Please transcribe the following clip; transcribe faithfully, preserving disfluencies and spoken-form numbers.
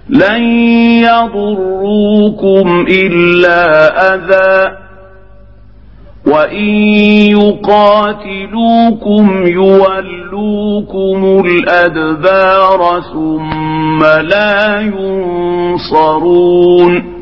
لن يضروكم إلا أذى وإن يقاتلوكم يولوكم الأدبار ثم لا ينصرون